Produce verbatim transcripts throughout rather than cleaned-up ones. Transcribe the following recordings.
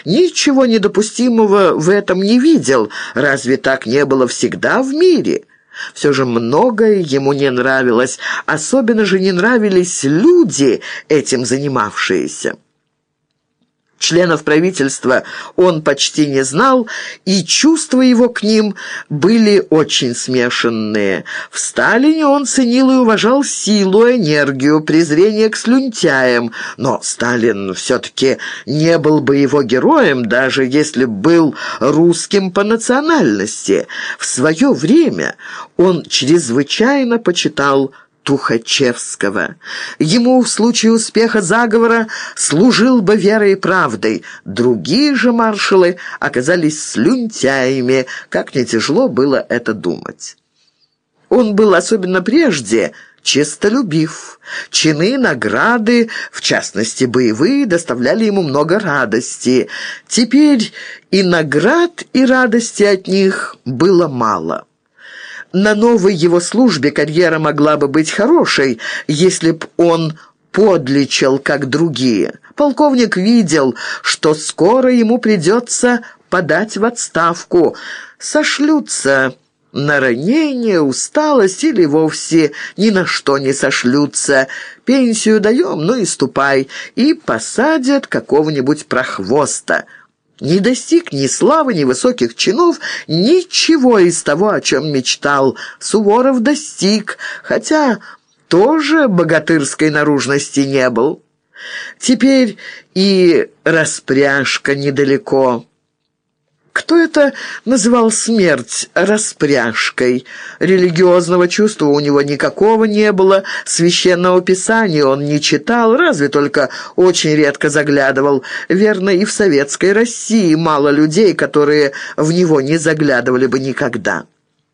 ничего недопустимого в этом не видел. Разве так не было всегда в мире? Все же многое ему не нравилось, особенно же не нравились люди, этим занимавшиеся. Членов правительства он почти не знал, и чувства его к ним были очень смешанные. В Сталине он ценил и уважал силу, энергию, презрение к слюнтяям, но Сталин все-таки не был бы его героем, даже если был русским по национальности. В свое время он чрезвычайно почитал Тухачевского. Ему в случае успеха заговора служил бы верой и правдой. Другие же маршалы оказались слюнтяями, как не тяжело было это думать. Он был особенно прежде честолюбив. Чины, награды, в частности боевые, доставляли ему много радости. Теперь и наград, и радости от них было мало. На новой его службе карьера могла бы быть хорошей, если б он подлечил, как другие. Полковник видел, что скоро ему придется подать в отставку. Сошлются на ранение, усталость или вовсе ни на что не сошлются. Пенсию даем, ну и ступай, и посадят какого-нибудь прохвоста. Не достиг ни славы, ни высоких чинов, ничего из того, о чем мечтал. Суворов достиг, хотя тоже богатырской наружности не был. Теперь и распряжка недалеко. Кто это называл смерть распряжкой? Религиозного чувства у него никакого не было, священного писания он не читал, разве только очень редко заглядывал. Верно, и в советской России мало людей, которые в него не заглядывали бы никогда.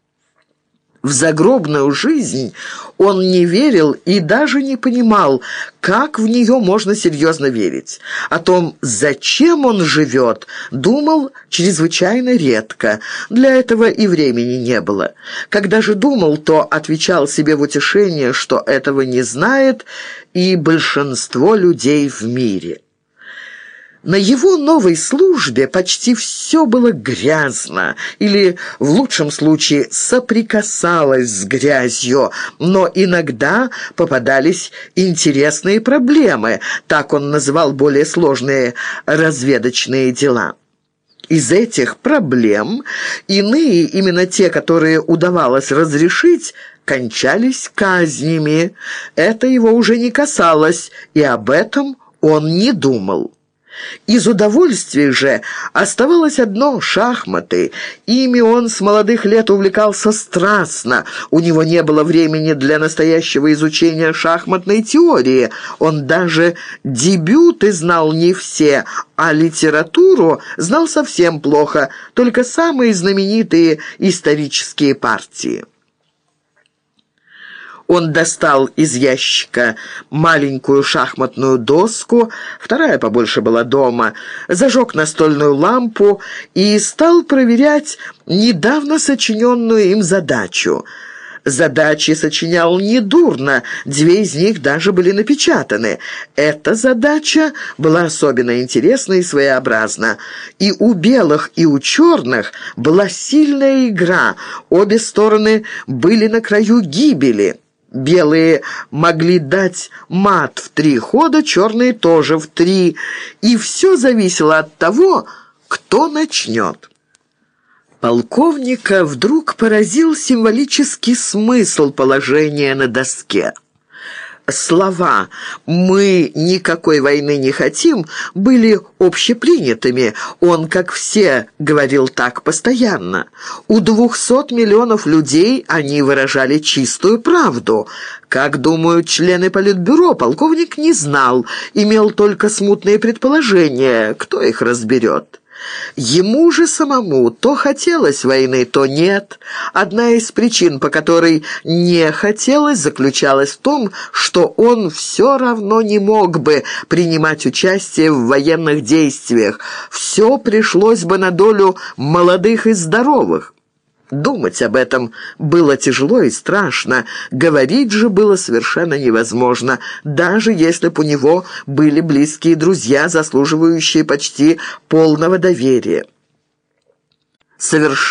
В загробную жизнь он не верил и даже не понимал, как в нее можно серьезно верить. О том, зачем он живет, думал чрезвычайно редко. Для этого и времени не было. Когда же думал, то отвечал себе в утешение, что этого не знает и большинство людей в мире. На его новой службе почти все было грязно, или, в лучшем случае, соприкасалось с грязью, но иногда попадались интересные проблемы, так он называл более сложные разведочные дела. Из этих проблем иные, именно те, которые удавалось разрешить, кончались казнями. Это его уже не касалось, и об этом он не думал. Из удовольствий же оставалось одно — шахматы. Ими он с молодых лет увлекался страстно. У него не было времени для настоящего изучения шахматной теории. Он даже дебюты знал не все, а литературу знал совсем плохо, только самые знаменитые исторические партии. Он достал из ящика маленькую шахматную доску, вторая побольше была дома, зажег настольную лампу и стал проверять недавно сочиненную им задачу. Задачи сочинял недурно, две из них даже были напечатаны. Эта задача была особенно интересна и своеобразна. И у белых, и у черных была сильная игра, обе стороны были на краю гибели. Белые могли дать мат в три хода, черные тоже в три, и все зависело от того, кто начнет. Полковника вдруг поразил символический смысл положения на доске. Слова «мы никакой войны не хотим» были общепринятыми. Он, как все, говорил так постоянно. У двухсот миллионов людей они выражали чистую правду. Как думают члены Политбюро, полковник не знал, имел только смутные предположения, кто их разберет. Ему же самому то хотелось войны, то нет. Одна из причин, по которой не хотелось, заключалась в том, что он все равно не мог бы принимать участие в военных действиях. Все пришлось бы на долю молодых и здоровых. Думать об этом было тяжело и страшно, говорить же было совершенно невозможно, даже если бы у него были близкие друзья, заслуживающие почти полного доверия. Совершенно